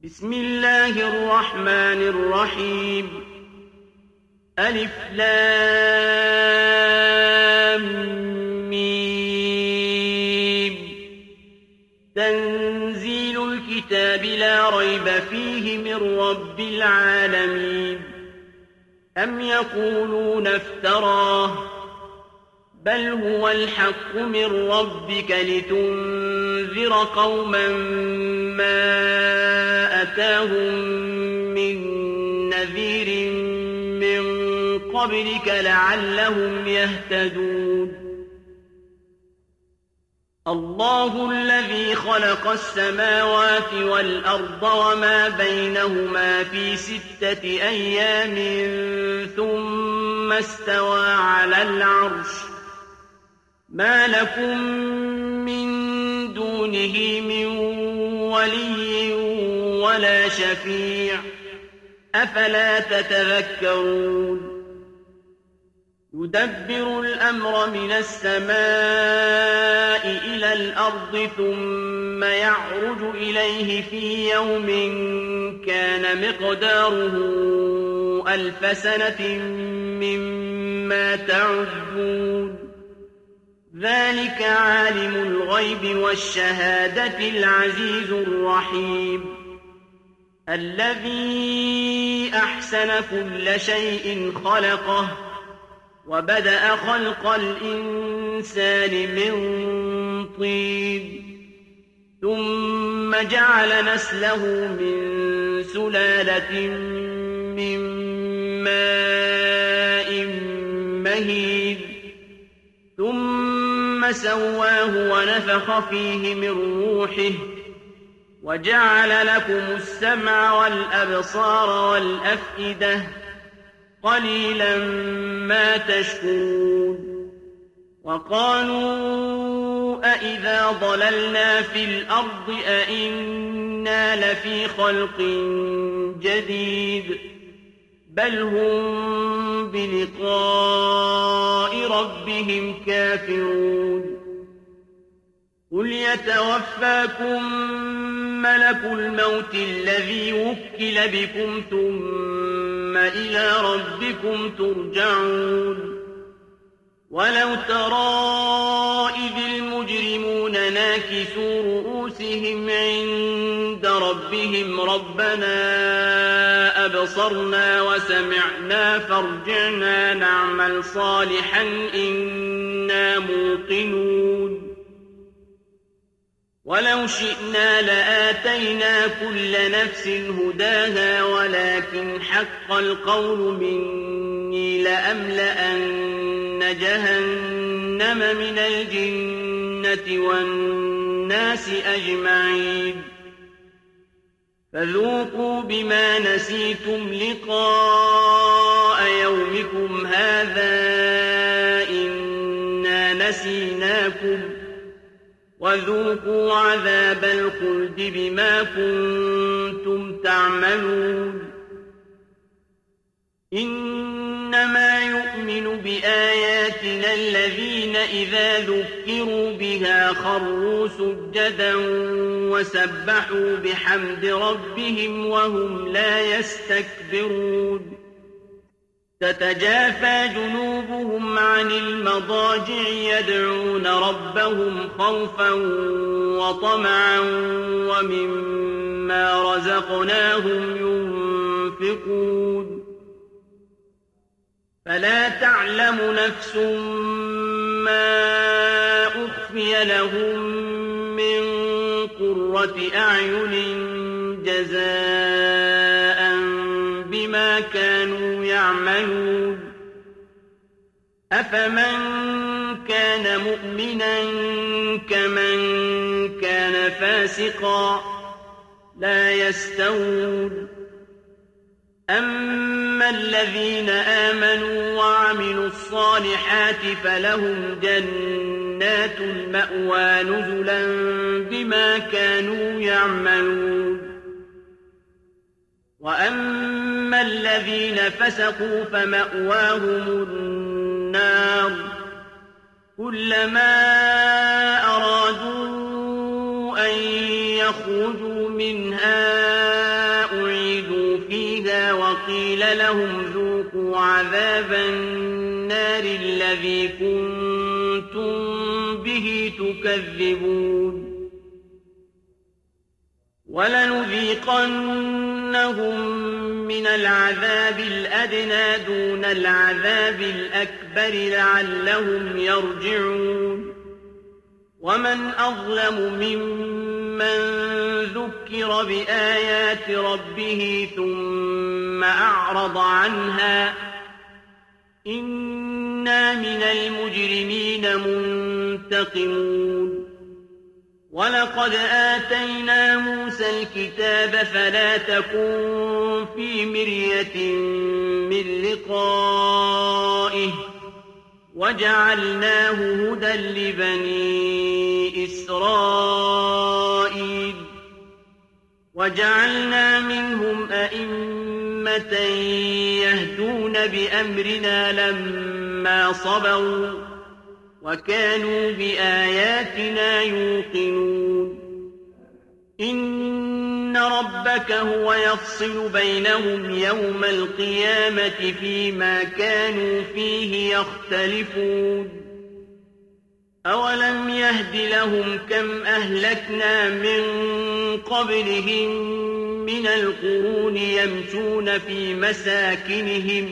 بسم الله الرحمن الرحيم ألف لام ميم تنزيل الكتاب لا ريب فيه من رب العالمين أم يقولون افتراه بل هو الحق من ربك لتنذر قوما ما أتاهم من نذير من قبلك لعلهم يهتدون الله الذي خلق السماوات والأرض وما بينهما في 6 أيام ثم استوى على العرش ما لكم من دونه من ولي ولا شفيع أفلا تتذكرون يدبر الأمر من السماء إلى الأرض ثم يعرج إليه في يوم كان مقداره 1000 سنة مما تعدون ذلك عالم الغيب والشهادة العزيز الرحيم الذي أحسن كل شيء خلقه وبدأ خلق الإنسان من طين ثم جعل نسله من سلالة من ماء مهين ثم سواه ونفخ فيه من روحه وجعل لكم السمع والأبصار والأفئدة قليلا ما تشكرون وقالوا أإذا ضللنا في الأرض أإنا لفي خلق جديد بل هم بلقاء ربهم كافرون قل يتوفاكم ملك الموت الذي وكل بكم ثم إلى ربكم ترجعون ولو ترى إذ المجرمون ناكسوا رؤوسهم عند ربهم ربنا أبصرنا وسمعنا فارجعنا نعمل صالحا إنا موقنون ولو شئنا لآتينا كل نفس هداها ولكن حق القول مني لأملأن جهنم من الجنة والناس أجمعين فذوقوا بما نسيتم لقاء يومكم هذا إنا نسيناكم وذوقوا عذاب الخلد بما كنتم تعملون إنما يؤمن بآياتنا الذين إذا ذكروا بها خروا سجدا وسبحوا بحمد ربهم وهم لا يستكبرون تتجافى جنوبهم عن المضاجع يدعون ربهم خوفا وطمعا ومما رزقناهم ينفقون فلا تعلم نفس ما أخفي لهم من قرة أعين جزاء بما كانوا يعملون أفمن كان مؤمنا كمن كان فاسقا لا يستوون أما الذين آمنوا وعملوا الصالحات فلهم جنات المأوى نزلا بما كانوا يعملون وأما الذين فسقوا فمأواهم النار كلما أرادوا أن يخرجوا منها وقيل لهم ذوقوا عذاب النار الذي كنتم به تكذبون ولنذيقنهم من العذاب الأدنى دون العذاب الأكبر لعلهم يرجعون ومن أظلم ممن ذكر بآيات ربه ثم أعرض عنها إنا من المجرمين منتقمون ولقد آتينا موسى الكتاب فلا تكن في مرية من لقائه وجعلناه هدى لبني إسرائيل وجعلنا منهم أئمة يهدون بأمرنا لما صبروا وكانوا بآياتنا يوقنون إن ربك هو يفصل بينهم يوم القيامة فيما كانوا فيه يختلفون أولم يهد لهم كم أهلكنا من قبلهم من القرون يمشون في مساكنهم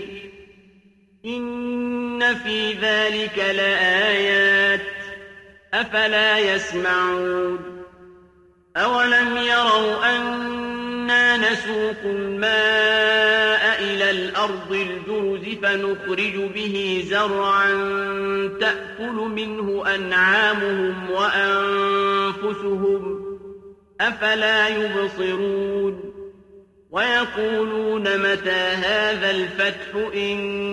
إن في ذلك لآيات أفلا يسمعون أولم يروا أنا نسوق الماء إلى الأرض الجرز فنخرج به زرعا تأكل منه أنعامهم وأنفسهم أفلا يبصرون ويقولون متى هذا الفتح إن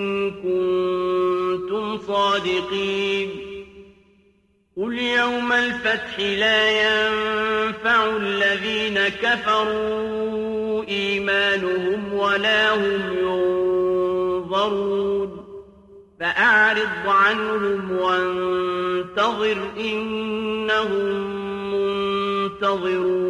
كنتم صادقين قل يوم الفتح لا ينفع الذين كفروا إيمانهم ولا هم ينظرون فأعرض عنهم وانتظر إنهم منتظرون